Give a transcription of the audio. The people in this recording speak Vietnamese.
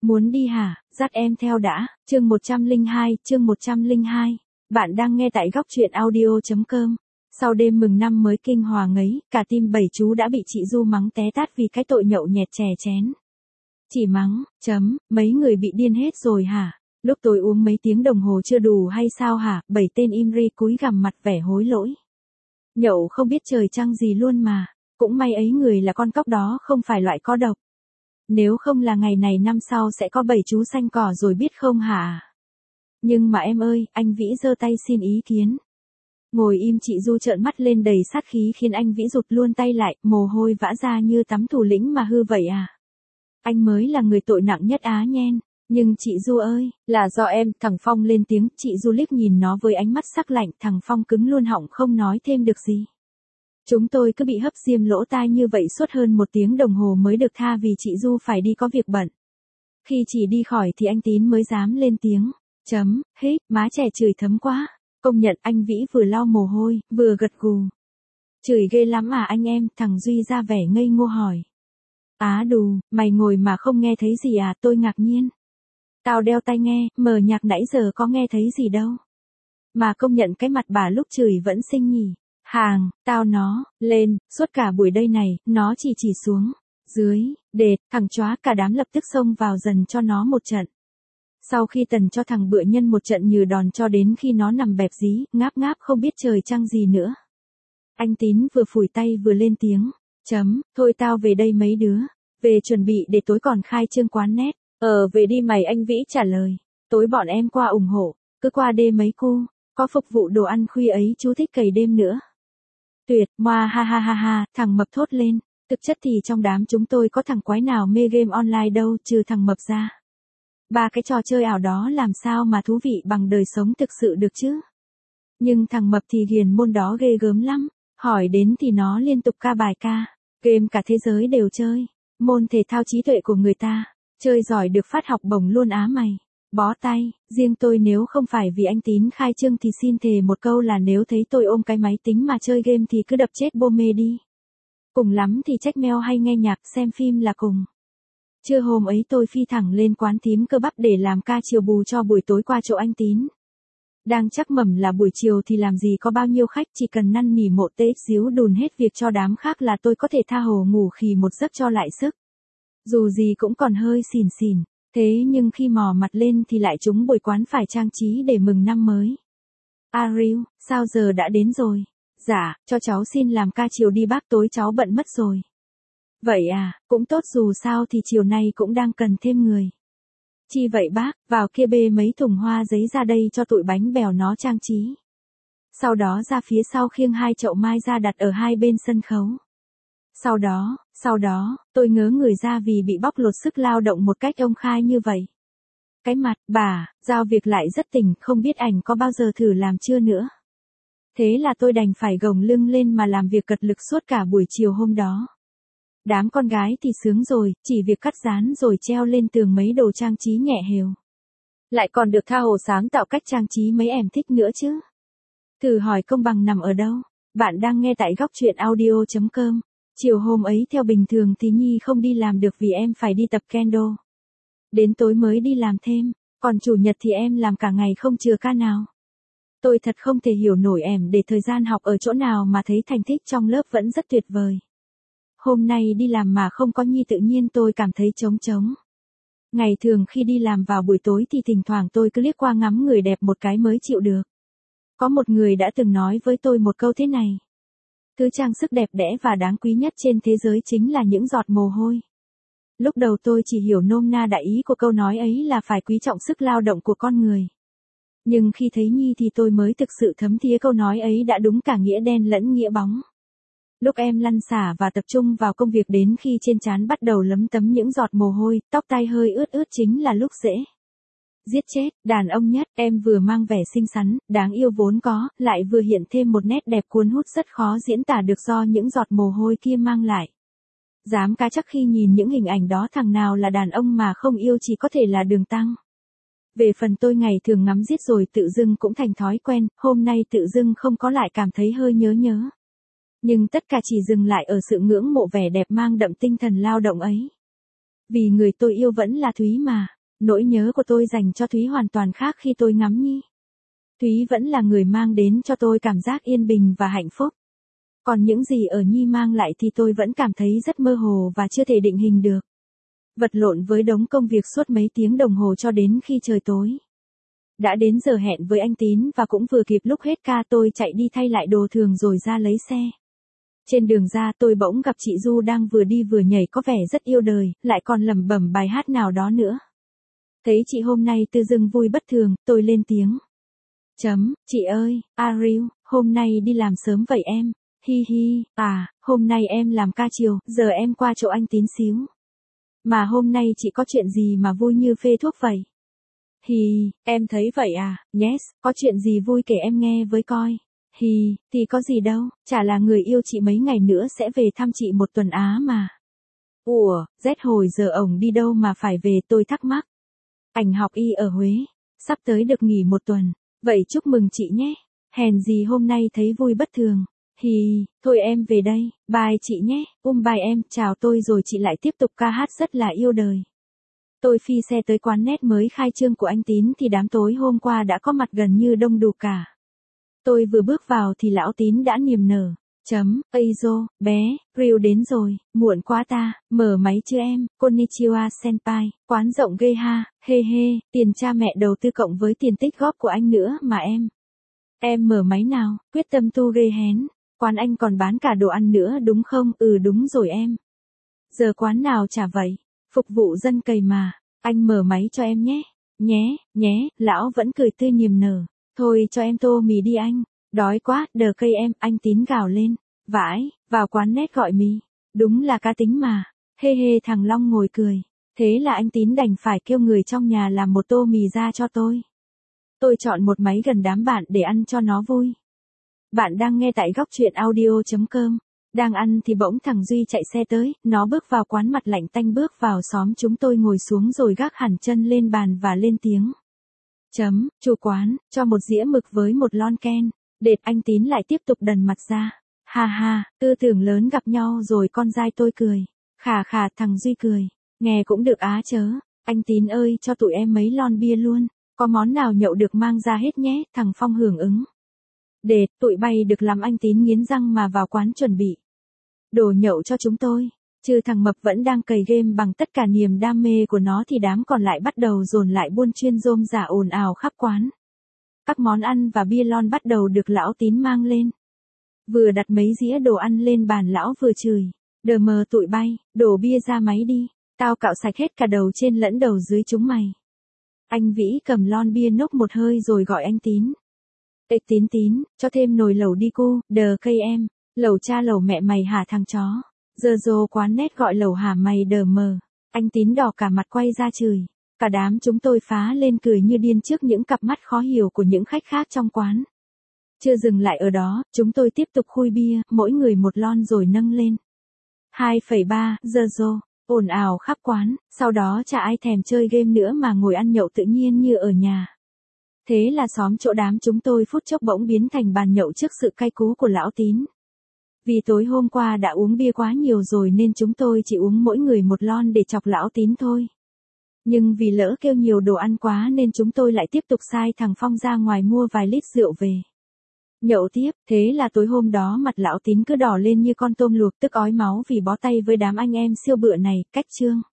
Muốn đi hả, dắt em theo đã, chương 102. Bạn đang nghe tại góc truyện audio.com. Sau đêm mừng năm mới kinh hoàng ngấy, cả team 7 chú đã bị chị Du mắng té tát vì cái tội nhậu nhẹt chè chén. Chỉ mắng, mấy người bị điên hết rồi hả? Lúc tôi uống mấy tiếng đồng hồ chưa đủ hay sao hả? 7 tên im ri cúi gằm mặt vẻ hối lỗi. Nhậu không biết trời trăng gì luôn mà, cũng may ấy người là con cóc đó không phải loại có độc. Nếu không là ngày này năm sau sẽ có 7 chú xanh cỏ rồi biết không hả? Nhưng mà em ơi, anh Vĩ giơ tay xin ý kiến. Ngồi im chị Du trợn mắt lên đầy sát khí khiến anh Vĩ rụt luôn tay lại, mồ hôi vã ra như tắm thủ lĩnh mà hư vậy à? Anh mới là người tội nặng nhất á nhen. Nhưng chị Du ơi, là do em, thằng Phong lên tiếng, chị Du liếc nhìn nó với ánh mắt sắc lạnh, thằng Phong cứng luôn họng không nói thêm được gì. Chúng tôi cứ bị hấp diêm lỗ tai như vậy suốt hơn 1 tiếng đồng hồ mới được tha vì chị Du phải đi có việc bận. Khi chị đi khỏi thì anh Tín mới dám lên tiếng. Hít, má trẻ chửi thấm quá. Công nhận anh Vĩ vừa lau mồ hôi, vừa gật gù. Chửi ghê lắm à anh em, thằng Duy ra vẻ ngây ngô hỏi. Á đù, mày ngồi mà không nghe thấy gì à, tôi ngạc nhiên. Tao đeo tai nghe, mở nhạc nãy giờ có nghe thấy gì đâu. Mà công nhận cái mặt bà lúc chửi vẫn xinh nhỉ. Hàng, tao nó, lên, suốt cả buổi đây này, nó chỉ xuống, dưới, đệt, thằng chóa cả đám lập tức xông vào dần cho nó một trận. Sau khi tần cho thằng Bựa Nhân một trận như đòn cho đến khi nó nằm bẹp dí, ngáp ngáp không biết trời trăng gì nữa. Anh Tín vừa phủi tay vừa lên tiếng, thôi tao về đây mấy đứa, về chuẩn bị để tối còn khai trương quán net. Về đi mày anh Vĩ trả lời, tối bọn em qua ủng hộ, cứ qua đêm mấy cu, có phục vụ đồ ăn khuya ấy chú thích cày đêm nữa. Tuyệt, moa ha, thằng Mập thốt lên, thực chất thì trong đám chúng tôi có thằng quái nào mê game online đâu trừ thằng Mập ra. 3 cái trò chơi ảo đó làm sao mà thú vị bằng đời sống thực sự được chứ. Nhưng thằng Mập thì ghiền môn đó ghê gớm lắm, hỏi đến thì nó liên tục ca bài ca, game cả thế giới đều chơi, môn thể thao trí tuệ của người ta, chơi giỏi được phát học bổng luôn á mày. Bó tay, riêng tôi nếu không phải vì anh Tín khai trương thì xin thề một câu là nếu thấy tôi ôm cái máy tính mà chơi game thì cứ đập chết bô mê đi. Cùng lắm thì check mail hay nghe nhạc xem phim là cùng. Trưa hôm ấy tôi phi thẳng lên quán thím cơ bắp để làm ca chiều bù cho buổi tối qua chỗ anh Tín. Đang chắc mẩm là buổi chiều thì làm gì có bao nhiêu khách, chỉ cần năn nỉ một tết xíu đùn hết việc cho đám khác là tôi có thể tha hồ ngủ khì một giấc cho lại sức. Dù gì cũng còn hơi xỉn xỉn. Thế nhưng khi mò mặt lên thì lại trúng buổi quán phải trang trí để mừng năm mới. Ariu, sao giờ đã đến rồi? Dạ, cho cháu xin làm ca chiều đi bác, tối cháu bận mất rồi. Vậy à, cũng tốt dù sao thì chiều nay cũng đang cần thêm người. Chi vậy bác, vào kia bê mấy thùng hoa giấy ra đây cho tụi bánh bèo nó trang trí. Sau đó ra phía sau khiêng 2 chậu mai ra đặt ở hai bên sân khấu. Sau đó, tôi ngớ người ra vì bị bóc lột sức lao động một cách công khai như vậy. Cái mặt, bà, giao việc lại rất tỉnh, không biết ảnh có bao giờ thử làm chưa nữa. Thế là tôi đành phải gồng lưng lên mà làm việc cật lực suốt cả buổi chiều hôm đó. Đám con gái thì sướng rồi, chỉ việc cắt dán rồi treo lên tường mấy đồ trang trí nhẹ hều. Lại còn được tha hồ sáng tạo cách trang trí mấy em thích nữa chứ. Thử hỏi công bằng nằm ở đâu? Bạn đang nghe tại góc truyện audio.com. Chiều hôm ấy theo bình thường thì Nhi không đi làm được vì em phải đi tập kendo. Đến tối mới đi làm thêm, còn chủ nhật thì em làm cả ngày không chừa ca nào. Tôi thật không thể hiểu nổi em để thời gian học ở chỗ nào mà thấy thành tích trong lớp vẫn rất tuyệt vời. Hôm nay đi làm mà không có Nhi tự nhiên tôi cảm thấy trống trống. Ngày thường khi đi làm vào buổi tối thì thỉnh thoảng tôi cứ liếc qua ngắm người đẹp một cái mới chịu được. Có một người đã từng nói với tôi một câu thế này. Thứ trang sức đẹp đẽ và đáng quý nhất trên thế giới chính là những giọt mồ hôi. Lúc đầu tôi chỉ hiểu nôm na đại ý của câu nói ấy là phải quý trọng sức lao động của con người. Nhưng khi thấy Nhi thì tôi mới thực sự thấm thía câu nói ấy đã đúng cả nghĩa đen lẫn nghĩa bóng. Lúc em lăn xả và tập trung vào công việc đến khi trên trán bắt đầu lấm tấm những giọt mồ hôi, tóc tai hơi ướt ướt chính là lúc dễ giết chết, đàn ông nhất, em vừa mang vẻ xinh xắn, đáng yêu vốn có, lại vừa hiện thêm một nét đẹp cuốn hút rất khó diễn tả được do những giọt mồ hôi kia mang lại. Dám cá chắc khi nhìn những hình ảnh đó thằng nào là đàn ông mà không yêu chỉ có thể là Đường Tăng. Về phần tôi ngày thường ngắm giết rồi tự dưng cũng thành thói quen, hôm nay tự dưng không có lại cảm thấy hơi nhớ. Nhưng tất cả chỉ dừng lại ở sự ngưỡng mộ vẻ đẹp mang đậm tinh thần lao động ấy. Vì người tôi yêu vẫn là Thúy mà. Nỗi nhớ của tôi dành cho Thúy hoàn toàn khác khi tôi ngắm Nhi. Thúy vẫn là người mang đến cho tôi cảm giác yên bình và hạnh phúc. Còn những gì ở Nhi mang lại thì tôi vẫn cảm thấy rất mơ hồ và chưa thể định hình được. Vật lộn với đống công việc suốt mấy tiếng đồng hồ cho đến khi trời tối. Đã đến giờ hẹn với anh Tín và cũng vừa kịp lúc hết ca tôi chạy đi thay lại đồ thường rồi ra lấy xe. Trên đường ra tôi bỗng gặp chị Du đang vừa đi vừa nhảy có vẻ rất yêu đời, lại còn lẩm bẩm bài hát nào đó nữa. Thấy chị hôm nay tự dưng vui bất thường, tôi lên tiếng. Chị ơi, Ariel, hôm nay đi làm sớm vậy em? Hi hi, hôm nay em làm ca chiều, giờ em qua chỗ anh Tín xíu. Mà hôm nay chị có chuyện gì mà vui như phê thuốc vậy? Hi, em thấy vậy à? Yes, có chuyện gì vui kể em nghe với coi. Hi, thì có gì đâu, chả là người yêu chị mấy ngày nữa sẽ về thăm chị một tuần Á mà. Ủa, Z hồi giờ ổng đi đâu mà phải về tôi thắc mắc. Ảnh học y ở Huế, sắp tới được nghỉ một tuần, vậy chúc mừng chị nhé. Hèn gì hôm nay thấy vui bất thường. Hi, thôi em về đây, bye chị nhé, bye em, chào tôi rồi chị lại tiếp tục ca hát rất là yêu đời. Tôi phi xe tới quán net mới khai trương của anh Tín thì đám tối hôm qua đã có mặt gần như đông đủ cả. Tôi vừa bước vào thì lão Tín đã niềm nở. Eizo, bé, Ryu đến rồi, muộn quá ta, mở máy chưa em, konnichiwa senpai, quán rộng ghê ha, he he, tiền cha mẹ đầu tư cộng với tiền tích góp của anh nữa mà em. Em mở máy nào, quyết tâm tu ghê hén, quán anh còn bán cả đồ ăn nữa đúng không? Ừ đúng rồi em. Giờ quán nào chả vậy, phục vụ dân cày mà, anh mở máy cho em nhé, nhé, lão vẫn cười tươi niềm nở. Thôi cho em tô mì đi anh, đói quá, đờ cây em, anh Tín gào lên, vãi, vào quán net gọi mì, đúng là cá tính mà, he he thằng Long ngồi cười, thế là anh Tín đành phải kêu người trong nhà làm một tô mì ra cho tôi. Tôi chọn một máy gần đám bạn để ăn cho nó vui. Bạn đang nghe tại góc truyện audio.com, đang ăn thì bỗng thằng Duy chạy xe tới, nó bước vào quán mặt lạnh tanh bước vào xóm chúng tôi ngồi xuống rồi gác hẳn chân lên bàn và lên tiếng. Chủ quán, cho một dĩa mực với một lon ken. Đệt anh Tín lại tiếp tục đần mặt ra. Ha ha, tư tưởng lớn gặp nhau rồi con dai tôi cười. Khà thằng Duy cười. Nghe cũng được á chớ. Anh Tín ơi cho tụi em mấy lon bia luôn. Có món nào nhậu được mang ra hết nhé. Thằng Phong hưởng ứng. Đệt, tụi bay được làm anh Tín nghiến răng mà vào quán chuẩn bị đồ nhậu cho chúng tôi. Trừ thằng Mập vẫn đang cày game bằng tất cả niềm đam mê của nó thì đám còn lại bắt đầu dồn lại buôn chuyên rôm rả ồn ào khắp quán. Các món ăn và bia lon bắt đầu được lão Tín mang lên. Vừa đặt mấy dĩa đồ ăn lên bàn lão vừa chửi. Đờ mờ tụi bay, đổ bia ra máy đi. Tao cạo sạch hết cả đầu trên lẫn đầu dưới chúng mày. Anh Vĩ cầm lon bia nốc một hơi rồi gọi anh Tín. Ê Tín, cho thêm nồi lẩu đi cu, đờ cây em. Lẩu cha lẩu mẹ mày hả thằng chó. Giờ dồ quán net gọi lẩu hả mày đờ mờ. Anh Tín đỏ cả mặt quay ra chửi. Cả đám chúng tôi phá lên cười như điên trước những cặp mắt khó hiểu của những khách khác trong quán. Chưa dừng lại ở đó, chúng tôi tiếp tục khui bia, mỗi người một lon rồi nâng lên. 2,3 giờ rô, ồn ào khắp quán, sau đó chả ai thèm chơi game nữa mà ngồi ăn nhậu tự nhiên như ở nhà. Thế là xóm chỗ đám chúng tôi phút chốc bỗng biến thành bàn nhậu trước sự cay cú của lão Tín. Vì tối hôm qua đã uống bia quá nhiều rồi nên chúng tôi chỉ uống mỗi người một lon để chọc lão Tín thôi. Nhưng vì lỡ kêu nhiều đồ ăn quá nên chúng tôi lại tiếp tục sai thằng Phong ra ngoài mua vài lít rượu về. Nhậu tiếp, thế là tối hôm đó mặt lão Tín cứ đỏ lên như con tôm luộc tức ói máu vì bó tay với đám anh em siêu bựa này, cách chương.